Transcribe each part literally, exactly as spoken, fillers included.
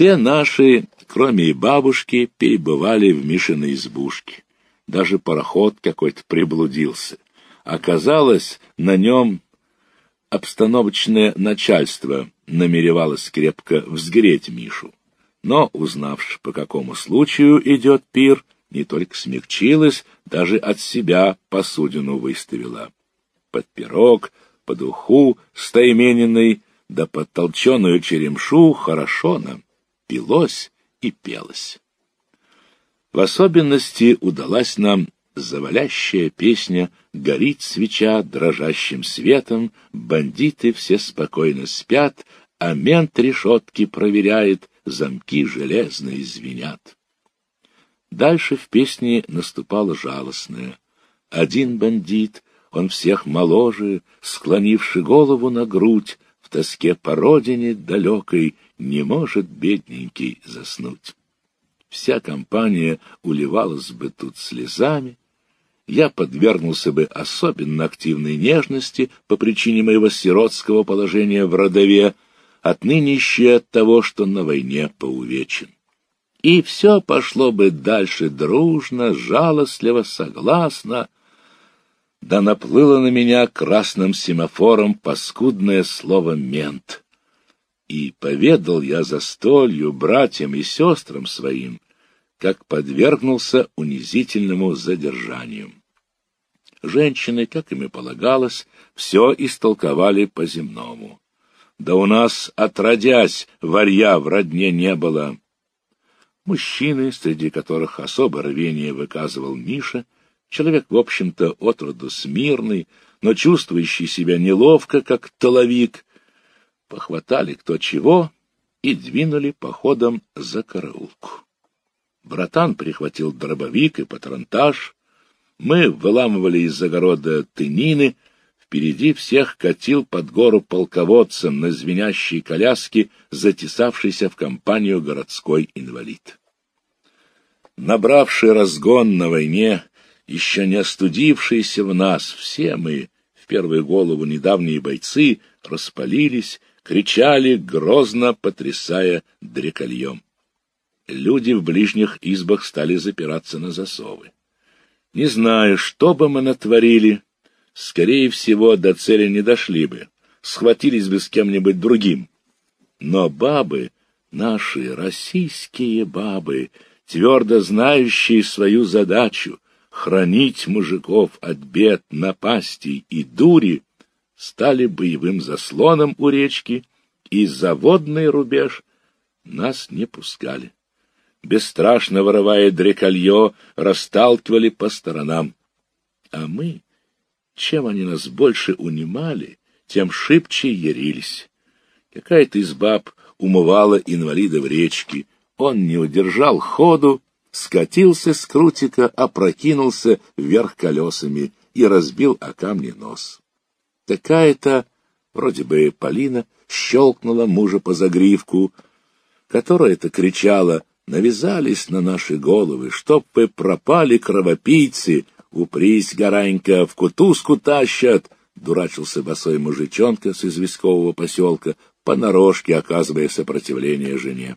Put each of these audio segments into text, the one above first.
Все наши, кроме и бабушки, перебывали в Мишиной избушке. Даже пароход какой-то приблудился. Оказалось, на нем обстановочное начальство намеревалось крепко взгреть Мишу. Но, узнавши, по какому случаю идет пир, не только смягчилась, даже от себя посудину выставила. Под пирог, под уху стаймененной, да под толченую черемшу хорошо нам пилось и пелось. В особенности удалась нам завалящая песня «Горит свеча дрожащим светом, бандиты все спокойно спят, а мент решетки проверяет, замки железные звенят». Дальше в песне наступало жалостное. Один бандит, он всех моложе, склонивши голову на грудь, в тоске по родине далекой не может бедненький заснуть. Вся компания уливалась бы тут слезами, я подвергнулся бы особенно активной нежности по причине моего сиротского положения в родове, отныне еще от того, что на войне поувечен. И все пошло бы дальше дружно, жалостливо, согласно, да наплыло на меня красным семафором паскудное слово «мент». И поведал я застолью братьям и сестрам своим, как подвергнулся унизительному задержанию. Женщины, как им и полагалось, все истолковали по-земному. Да у нас, отродясь, варья в родне не было. Мужчины, среди которых особо рвение выказывал Миша, человек, в общем-то, от роду смирный, но чувствующий себя неловко, как толовик, похватали кто чего и двинули походом за караулку. Братан прихватил дробовик и патронтаж, мы выламывали из огорода тынины, впереди всех катил под гору полководцем на звенящей коляске затесавшийся в компанию городской инвалид. Набравший разгон на войне, еще не остудившиеся в нас, все мы, в первую голову недавние бойцы, распалились, кричали, грозно потрясая дрекольем. Люди в ближних избах стали запираться на засовы. Не знаю, что бы мы натворили, скорее всего, до цели не дошли бы, схватились бы с кем-нибудь другим. Но бабы, наши российские бабы, твердо знающие свою задачу — хранить мужиков от бед, напастей и дури, стали боевым заслоном у речки, и за водный рубеж нас не пускали. Бесстрашно воровая дреколье, расталкивали по сторонам. А мы, чем они нас больше унимали, тем шибче ярились. Какая-то из баб умывала инвалида в речке, он не удержал ходу, скатился с крутика, опрокинулся вверх колесами и разбил о камни нос. Такая-то, вроде бы Полина, щелкнула мужа по загривку, которая-то кричала: «Навязались на наши головы, чтоб вы пропали, кровопийцы, упрись, горанька, в кутузку тащат!» Дурачился босой мужичонка с известкового поселка, понарошке оказывая сопротивление жене.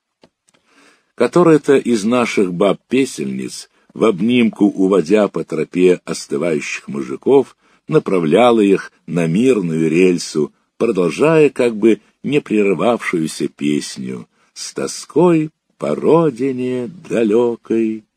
Которая-то из наших баб-песельниц, в обнимку уводя по тропе остывающих мужиков, направляла их на мирную рельсу, продолжая как бы не прерывавшуюся песню «С тоской по родине далекой».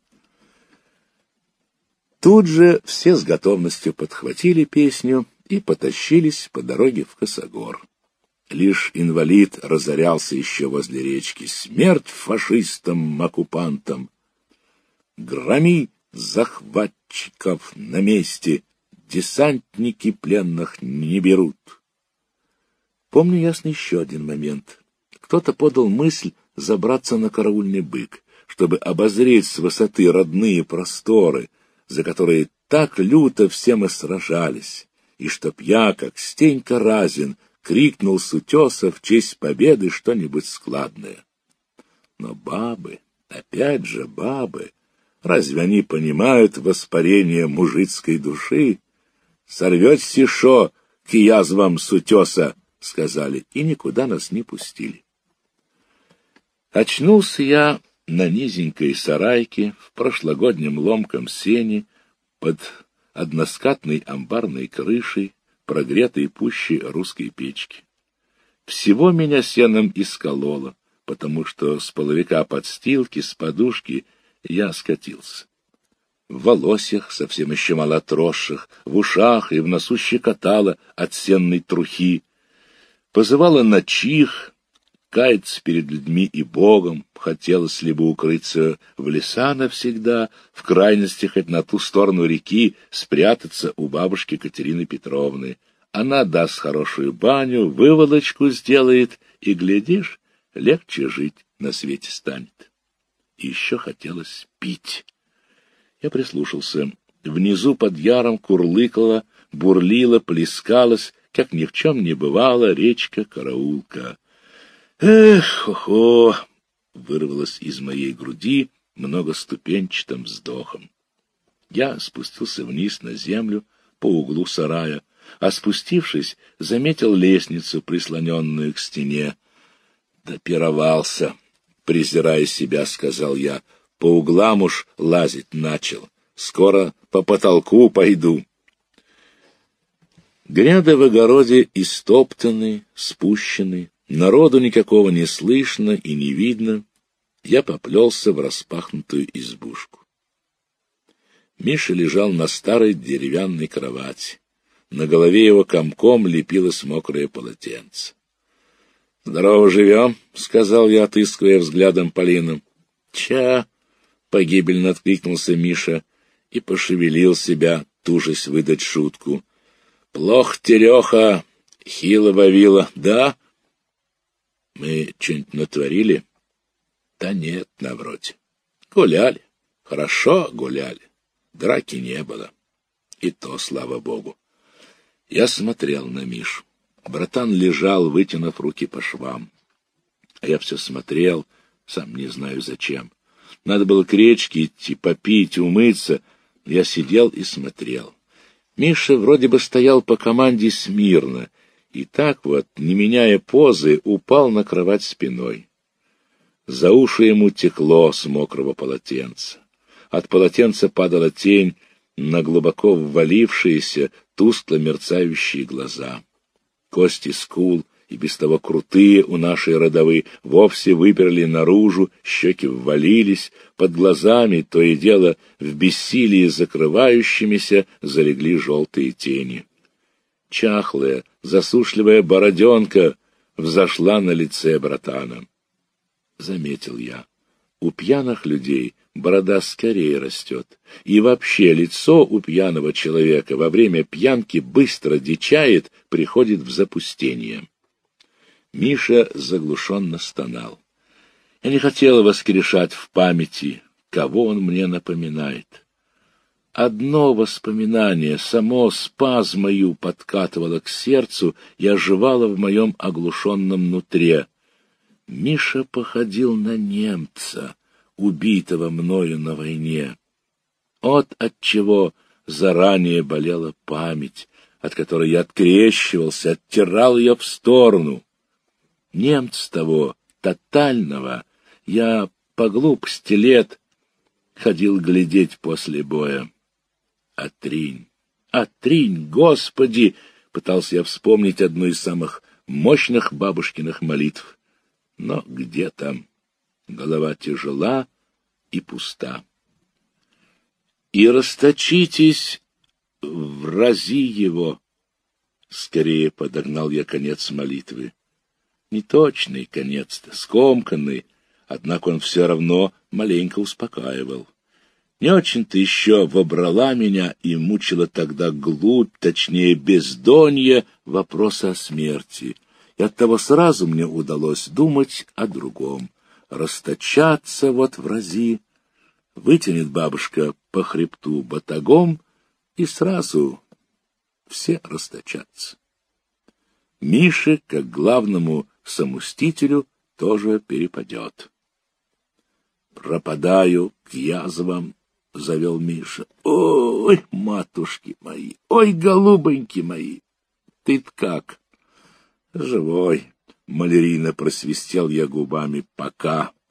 Тут же все с готовностью подхватили песню и потащились по дороге в Косогор. Лишь инвалид разорялся еще возле речки: «Смерть фашистам-оккупантам! Громи захватчиков на месте! Десантники пленных не берут!» Помню ясно еще один момент. Кто-то подал мысль забраться на караульный бык, чтобы обозреть с высоты родные просторы, за которые так люто все мы сражались, и чтоб я, как Стенька Разин, крикнул с утеса в честь победы что-нибудь складное. Но бабы, опять же бабы, разве они понимают воспарение мужицкой души? «Сорвет сишо к язвам с утеса», — сказали, и никуда нас не пустили. Очнулся я на низенькой сарайке в прошлогоднем ломком сене под односкатной амбарной крышей, прогретой пуще русской печки. Всего меня сеном искололо, потому что с половика подстилки, с подушки я скатился. В волосьях, совсем еще малотросших, в ушах и в носу щекотало от сенной трухи. Позывало на чих, каяться перед людьми и Богом, хотелось либо укрыться в леса навсегда, в крайности хоть на ту сторону реки спрятаться у бабушки Катерины Петровны. Она даст хорошую баню, выволочку сделает, и, глядишь, легче жить на свете станет. И еще хотелось пить. Я прислушался. Внизу под яром курлыкала, бурлила, плескалась, как ни в чем не бывало, речка-караулка. «Эх, хо-хо!» — вырвалось из моей груди многоступенчатым вздохом. Я спустился вниз на землю по углу сарая, а спустившись, заметил лестницу, прислоненную к стене. «Допировался», — презирая себя, сказал я, — «по углам уж лазить начал. Скоро по потолку пойду». Гряды в огороде истоптаны, спущены, народу никакого не слышно и не видно. Я поплелся в распахнутую избушку. Миша лежал на старой деревянной кровати. На голове его комком лепилось мокрое полотенце. — Здорово живем, — сказал я, отыскивая взглядом Полину. — Ча! — погибельно откликнулся Миша и пошевелил себя, тужась выдать шутку. — Плохо, Тереха, хило-бавило, да? — Мы что-нибудь натворили? — Да нет, навроде. Гуляли, хорошо гуляли, драки не было. И то, слава богу. Я смотрел на Мишу. Братан лежал, вытянув руки по швам. А я все смотрел, сам не знаю зачем. Надо было к речке идти, попить, умыться. Я сидел и смотрел. Миша вроде бы стоял по команде смирно, и так вот, не меняя позы, упал на кровать спиной. За уши ему текло с мокрого полотенца. От полотенца падала тень на глубоко ввалившиеся, тускло мерцающие глаза. Кости скул, и без того крутые у нашей родовы, вовсе выперли наружу, щеки ввалились, под глазами, то и дело в бессилии закрывающимися, залегли желтые тени. Чахлая, засушливая бороденка взошла на лице братана. Заметил я, у пьяных людей борода скорее растет, и вообще лицо у пьяного человека во время пьянки быстро дичает, приходит в запустение. Миша заглушенно стонал. Я не хотел воскрешать в памяти, кого он мне напоминает. Одно воспоминание само спазмою подкатывало к сердцу и оживало в моем оглушенном нутре. Миша походил на немца, убитого мною на войне. Вот отчего заранее болела память, от которой я открещивался, оттирал ее в сторону. Немца того, тотального, я по глупости лет ходил глядеть после боя. Отринь, отринь, Господи! Пытался я вспомнить одну из самых мощных бабушкиных молитв. Но где там? Голова тяжела и пуста. И расточитесь, врази его. Скорее подогнал я конец молитвы. Неточный конец-то, скомканный, однако он все равно маленько успокаивал. Не очень-то еще вобрала меня и мучила тогда глубь, точнее бездонье, вопроса о смерти. И оттого сразу мне удалось думать о другом. Расточаться вот врази. Вытянет бабушка по хребту батагом, и сразу все расточатся. Мише, как главному сомустителю, тоже перепадет. «Пропадаю к язвам», — завел Миша. «Ой, матушки мои, ой, голубоньки мои, ты-то как?» «Живой», — малярийно просвистел я губами, — «пока».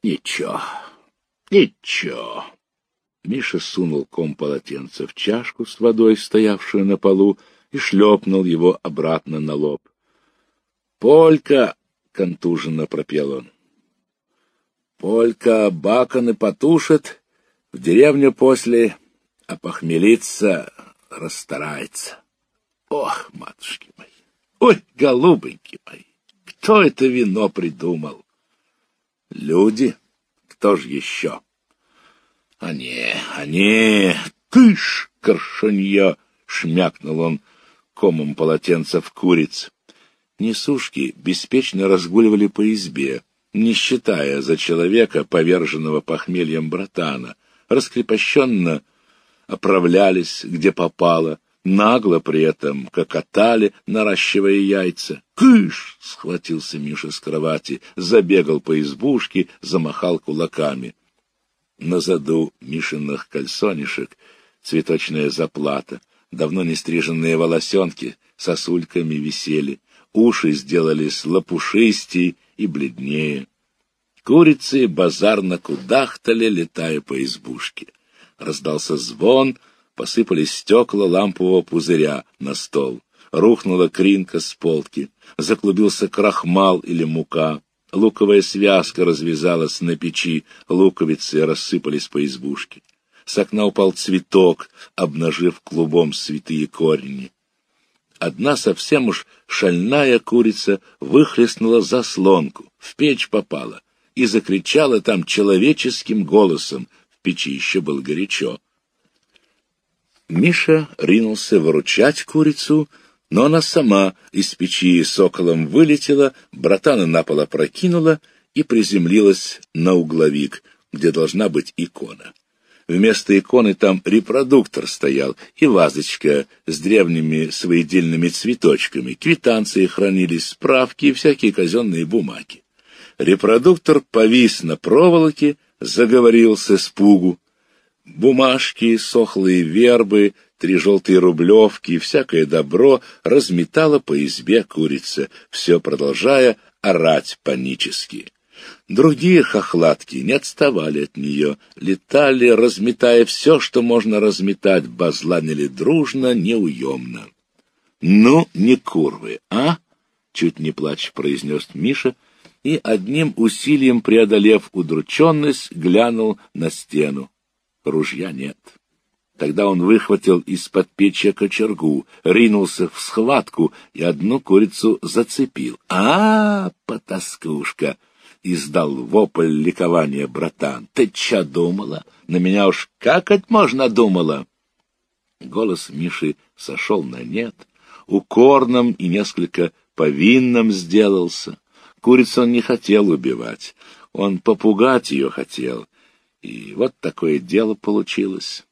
Ничего, ничего. Миша сунул ком полотенца в чашку с водой, стоявшую на полу, и шлепнул его обратно на лоб. «Полька!» — контуженно пропел он. «Полька баканы потушит, в деревню после опохмелиться расстарается. Ох, матушки мои! Ой, голубеньки мои! Кто это вино придумал? Люди? Кто ж еще? Они, они! Ты ж, коршунья!» — шмякнул он комом полотенца в куриц. Несушки беспечно разгуливали по избе, не считая за человека, поверженного похмельем братана, раскрепощенно оправлялись, где попало, нагло при этом кокотали, наращивая яйца. «Кыш!» — схватился Миша с кровати, забегал по избушке, замахал кулаками. На заду Мишиных кальсонишек цветочная заплата, давно не стриженные волосенки сосульками висели, уши сделались лопушистей и бледнее. Курицы базарно кудахтали, летая по избушке. Раздался звон, посыпались стекла лампового пузыря на стол. Рухнула кринка с полки, заклубился крахмал или мука. Луковая связка развязалась на печи, луковицы рассыпались по избушке. С окна упал цветок, обнажив клубом святые корни. Одна совсем уж шальная курица выхлестнула заслонку, в печь попала и закричала там человеческим голосом. В печи еще было горячо. Миша ринулся выручать курицу, но она сама из печи соколом вылетела, братана на пол опрокинула и приземлилась на угловик, где должна быть икона. Вместо иконы там репродуктор стоял и вазочка с древними своедельными цветочками, квитанции хранились, справки и всякие казенные бумаги. Репродуктор повис на проволоке, заговорил с испугу. Бумажки, сохлые вербы, три желтые рублевки и всякое добро разметала по избе курица, все продолжая орать панически. Другие хохлатки не отставали от нее, летали, разметая все, что можно разметать, базланили дружно, неуемно. — Ну, не курвы, а? — чуть не плача произнес Миша, и, одним усилием преодолев удрученность, глянул на стену. Ружья нет. Тогда он выхватил из-под печи кочергу, ринулся в схватку и одну курицу зацепил. — А, потаскушка! — издал вопль ликования братан. — Ты чё думала? На меня уж какать можно думала? Голос Миши сошел на нет, укорным и несколько повинным сделался. Курицу он не хотел убивать, он попугать ее хотел. И вот такое дело получилось.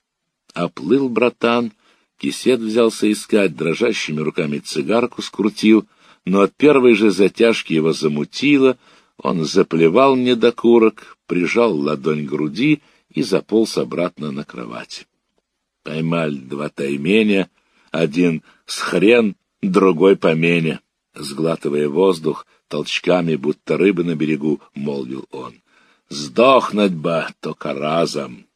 Оплыл братан, кисет взялся искать, дрожащими руками цигарку скрутил, но от первой же затяжки его замутило, он заплевал недокурок, прижал ладонь к груди и заполз обратно на кровать. Поймали два тайменя, один с хрен, другой поменя. Сглатывая воздух, толчками, будто рыбы на берегу, молвил он. «Сдохнуть бы только разом!»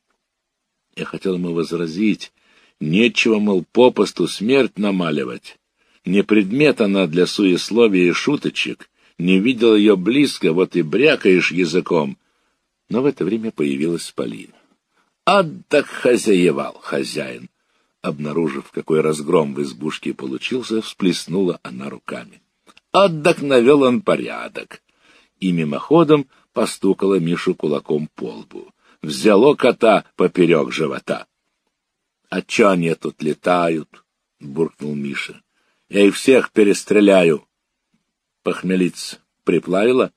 Я хотел ему возразить. Нечего, мол, попосту смерть намаливать. Не предмет она для суесловия и шуточек. Не видел ее близко, вот и брякаешь языком. Но в это время появилась Полина. «Отдак хозяевал хозяин!» Обнаружив, какой разгром в избушке получился, всплеснула она руками. «Отдак навел он порядок!» И мимоходом постукала Мишу кулаком по лбу. Взяло кота поперек живота. — А чё они тут летают? — буркнул Миша. — Я их всех перестреляю. Похмелиться приплавила?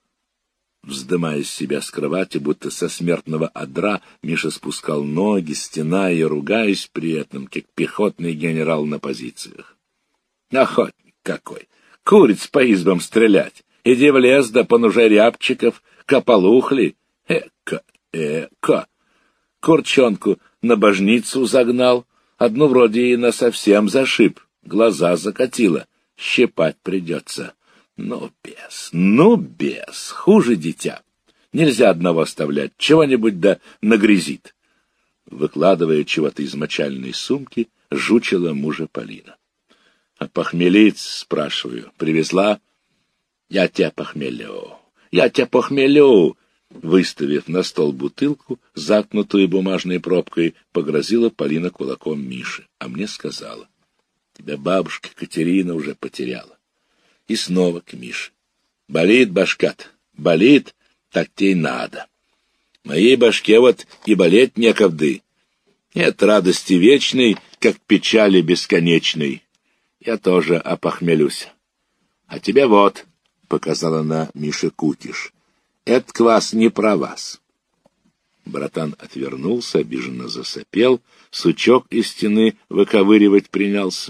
Вздымая себя с кровати, будто со смертного одра, Миша спускал ноги, стеная и ругаясь при этом, как пехотный генерал на позициях. — Охотник какой! Куриц по избам стрелять! Иди в лес, да понужай рябчиков, кополухли! Эка! Эка! Курчонку на божницу загнал, одну вроде и насовсем зашиб, глаза закатила, щипать придется. Ну, бес, ну, бес, хуже дитя. Нельзя одного оставлять, чего-нибудь да нагрязит. Выкладывая чего-то из мочальной сумки, жучила мужа Полина. — А похмелить, спрашиваю, привезла? — Я тебя похмелю, я тебя похмелю! Выставив на стол бутылку, заткнутую бумажной пробкой, погрозила Полина кулаком Мише, а мне сказала: — Тебя бабушка Катерина уже потеряла. И снова к Мише. — Болит башка-то, болит, так тебе и надо. Моей башке вот и болеть некогды. Нет радости вечной, как печали бесконечной. Я тоже опохмелюсь. А тебе вот, — показала на Мише кукиш, — это квас не про вас. Братан отвернулся, обиженно засопел, сучок из стены выковыривать принялся.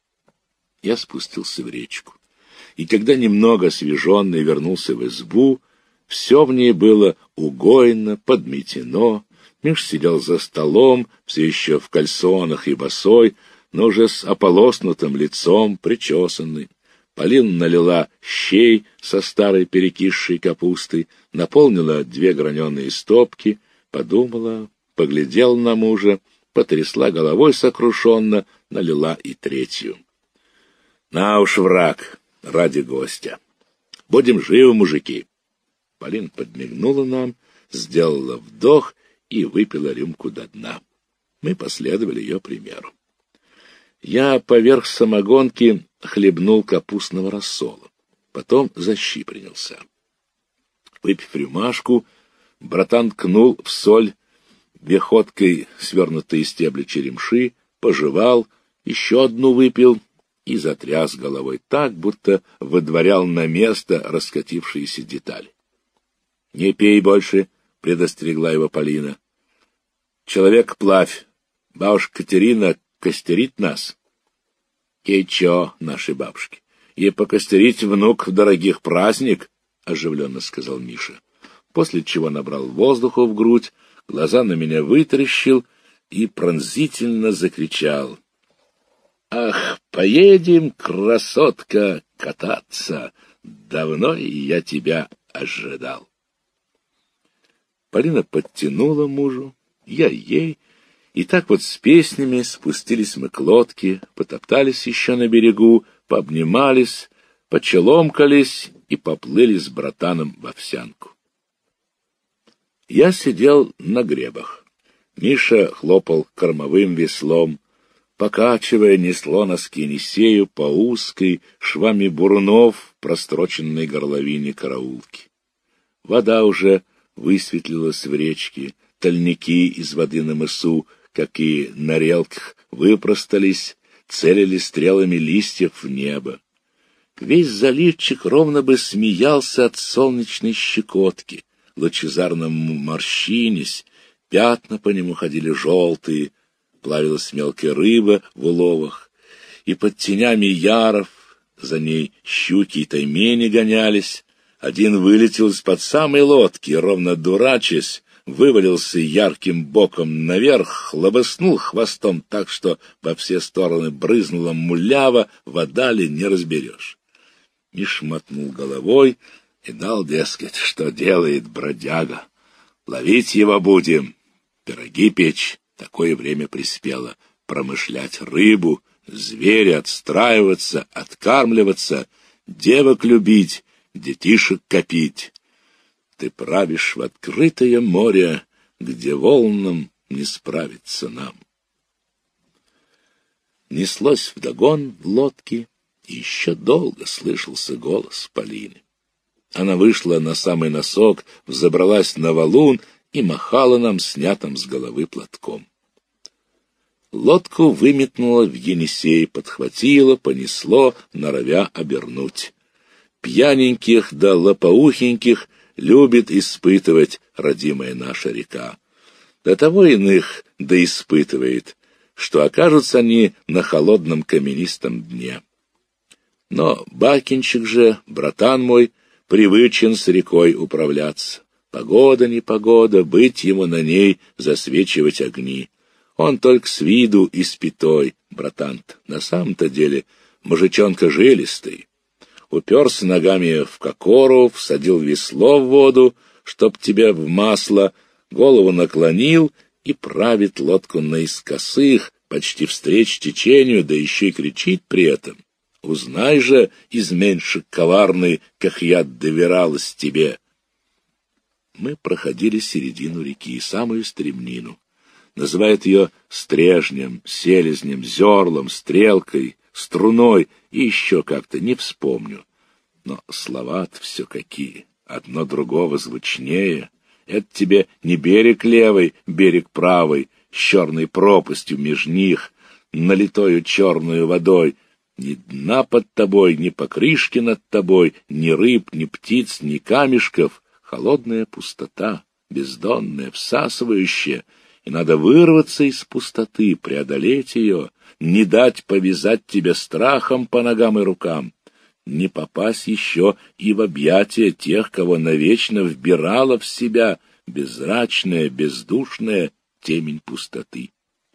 Я спустился в речку. И когда немного освеженный вернулся в избу, все в ней было угойно, подметено. Миш сидел за столом, все еще в кальсонах и босой, но уже с ополоснутым лицом, причесанный. Полина налила щей со старой перекисшей капустой, наполнила две граненые стопки, подумала, поглядела на мужа, потрясла головой сокрушенно, налила и третью. На уж, враг, ради гостя. Будем живы, мужики. Полина подмигнула нам, сделала вдох и выпила рюмку до дна. Мы последовали ее примеру. Я поверх самогонки хлебнул капустного рассола, потом за щи принялся. Выпив рюмашку, братан ткнул в соль веходкой свернутые стебли черемши, пожевал, еще одну выпил и затряс головой так, будто выдворял на место раскатившиеся детали. — Не пей больше, — предостерегла его Полина. — Человек плавь, бабушка Катерина костерит нас. — Ей чё, нашей бабушке, ей покостерить внук в дорогих праздник, — оживленно сказал Миша, после чего набрал воздуху в грудь, глаза на меня вытаращил и пронзительно закричал: — Ах, поедем, красотка, кататься! Давно я тебя ожидал. Полина подтянула мужу, я ей, и так вот с песнями спустились мы к лодке, потоптались еще на берегу, пообнимались, почеломкались и поплыли с братаном в Овсянку. Я сидел на гребах. Миша хлопал кормовым веслом, покачивая, несло нас к Енисею по узкой, швами бурунов, простроченной горловине караулки. Вода уже высветлилась в речке, тальники из воды на мысу, как и на релках, выпростались, целили стрелами листьев в небо. Весь заливчик ровно бы смеялся от солнечной щекотки, лучезарно морщинясь, пятна по нему ходили желтые, плавилась мелкая рыба в уловах, и под тенями яров за ней щуки и таймени гонялись. Один вылетел из-под самой лодки, ровно дурачась, вывалился ярким боком наверх, хлобыснул хвостом так, что во все стороны брызнула мулява, вода ли не разберешь. Миш мотнул головой и дал, дескать, что делает бродяга. Ловить его будем, пироги печь, такое время приспело, промышлять рыбу, зверя отстраиваться, откармливаться, девок любить, детишек копить. Ты правишь в открытое море, где волнам не справиться нам. Неслось вдогон лодки, и еще долго слышался голос Полины. Она вышла на самый носок, взобралась на валун и махала нам снятым с головы платком. Лодку выметнуло в Енисей, подхватило, понесло, норовя обернуть. Пьяненьких да лопоухеньких любит испытывать родимая наша река. До того иных да испытывает, что окажутся они на холодном каменистом дне. Но Бакинчик же, братан мой, привычен с рекой управляться. Погода непогода, быть ему на ней, засвечивать огни. Он только с виду испятой, братан-то, на самом-то деле мужичонка жилистый. Уперся ногами в кокору, всадил весло в воду, чтоб тебя в масло, голову наклонил и правит лодку наискосых, почти встреч течению, да еще и кричит при этом. Узнай же, изменщик коварный, как я довералась тебе. Мы проходили середину реки, самую стремнину. Называют ее стрежнем, селезнем, зерлом, стрелкой, струной и еще как-то, не вспомню. Но слова-то все какие, одно другого звучнее. Это тебе не берег левый, берег правый, с черной пропастью меж них, налитою черную водой. Ни дна под тобой, ни покрышки над тобой, ни рыб, ни птиц, ни камешков. Холодная пустота, бездонная, всасывающая, и надо вырваться из пустоты, преодолеть ее, не дать повязать тебя страхом по ногам и рукам, не попасть еще и в объятия тех, кого навечно вбирала в себя беззрачная, бездушная темень пустоты.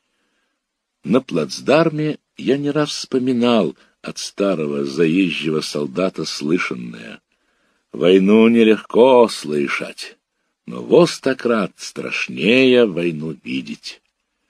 На плацдарме я не раз вспоминал от старого заезжего солдата слышанное. Войну нелегко слышать, но востократ страшнее войну видеть.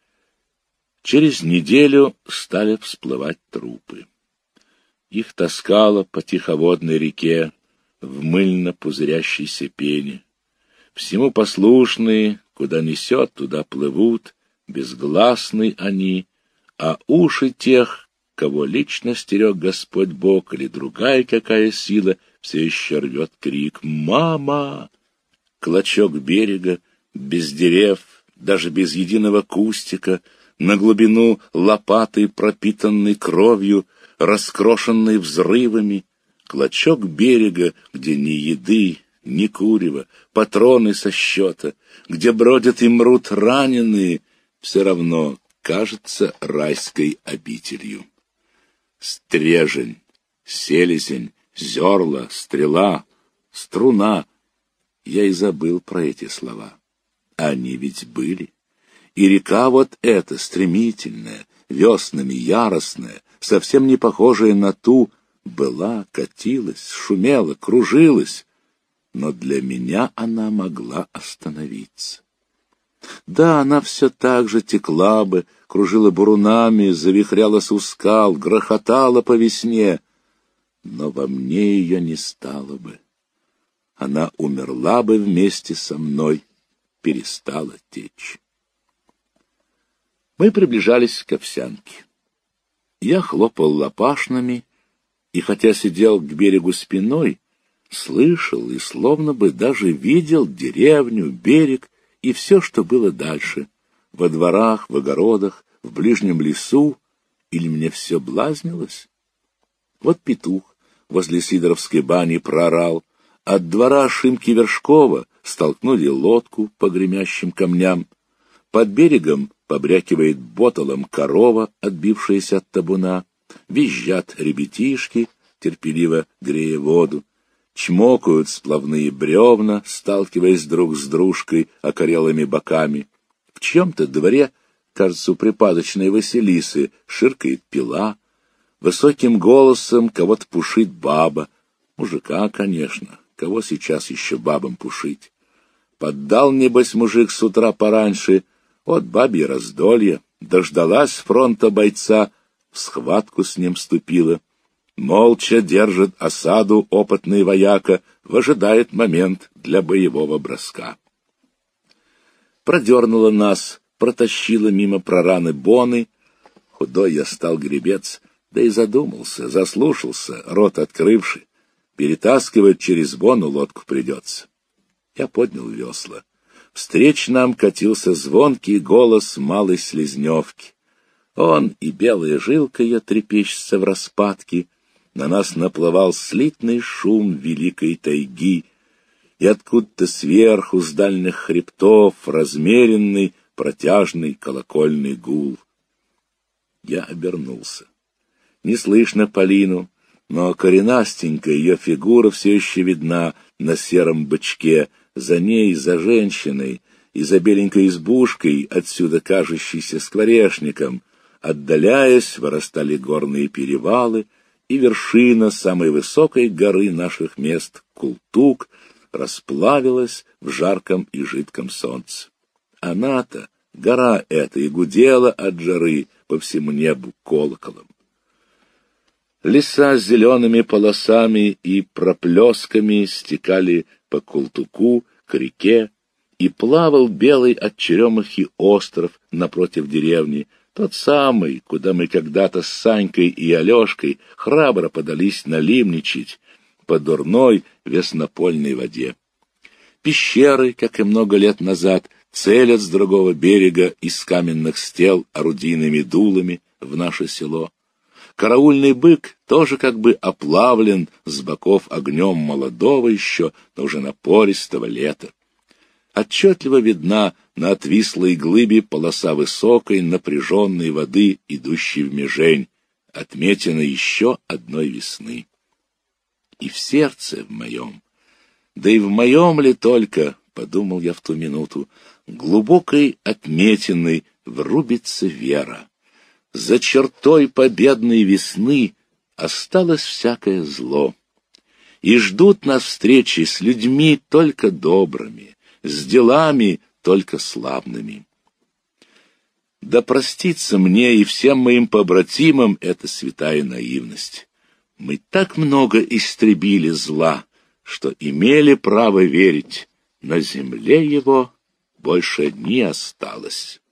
Через неделю стали всплывать трупы. Их таскало по тиховодной реке в мыльно-пузырящейся пене. Всему послушные, куда несет, туда плывут, безгласны они, а уши тех, кого лично стерег Господь Бог или другая какая сила, все еще рвет крик «Мама!». Клочок берега, без дерев, даже без единого кустика, на глубину лопатой, пропитанной кровью, раскрошенной взрывами, клочок берега, где ни еды, ни курева, патроны со счета, где бродят и мрут раненые, все равно кажется райской обителью. Стрежень, селезень, зерла, стрела, струна. Я и забыл про эти слова. Они ведь были. И река вот эта, стремительная, веснами яростная, совсем не похожая на ту, была, катилась, шумела, кружилась, но для меня она могла остановиться. Да, она все так же текла бы, кружила бурунами, завихрялась у скал, грохотала по весне, но во мне ее не стало бы. Она умерла бы вместе со мной, перестала течь. Мы приближались к Овсянке. Я хлопал лопашнами, и хотя сидел к берегу спиной, слышал и словно бы даже видел деревню, берег и все, что было дальше, во дворах, в огородах, в ближнем лесу, или мне все блазнилось? Вот петух возле Сидоровской бани проорал, от двора Шимки Вершкова столкнули лодку по гремящим камням, под берегом побрякивает ботолом корова, отбившаяся от табуна, визжат ребятишки, терпеливо грея воду, чмокают сплавные бревна, сталкиваясь друг с дружкой окорелыми боками. В чьем-то дворе, кажется, у припадочной Василисы ширкает пила, высоким голосом кого-то пушит баба, мужика, конечно, кого сейчас еще бабам пушить. Поддал, небось, мужик с утра пораньше, вот бабье раздолье, дождалась фронта бойца, в схватку с ним вступила. Молча держит осаду опытный вояка, выжидает момент для боевого броска. Продернула нас, протащила мимо прораны боны. Худой я стал гребец, да и задумался, заслушался, рот открывший. Перетаскивать через бону лодку придется. Я поднял весла. Встреч нам катился звонкий голос малой Слезневки. Он и белая жилка ее трепещется в распадке. На нас наплывал слитный шум великой тайги, и откуда-то сверху, с дальних хребтов, размеренный, протяжный колокольный гул. Я обернулся. Не слышно Полину, но коренастенькая ее фигура все еще видна на сером бычке, за ней, за женщиной, и за беленькой избушкой, отсюда кажущейся скворечником. Отдаляясь, вырастали горные перевалы, и вершина самой высокой горы наших мест, Култук, расплавилась в жарком и жидком солнце. Она-то, гора эта, и гудела от жары по всему небу колоколом. Леса с зелеными полосами и проплесками стекали по Култуку к реке, и плавал белый от черемухи остров напротив деревни, тот самый, куда мы когда-то с Санькой и Алешкой храбро подались налимничать по дурной веснопольной воде. Пещеры, как и много лет назад, целят с другого берега из каменных стел орудийными дулами в наше село. Караульный бык тоже как бы оплавлен с боков огнем молодого еще, но уже напористого лета. Отчетливо видна на отвислой глыбе полоса высокой напряженной воды, идущей в межень, отметина еще одной весны. И в сердце в моем, да и в моем ли только, подумал я в ту минуту, глубокой отметиной врубится вера. За чертой победной весны осталось всякое зло, и ждут нас встречи с людьми только добрыми, с делами только славными. Да простится мне и всем моим побратимам эта святая наивность. Мы так много истребили зла, что имели право верить, на земле его больше не осталось.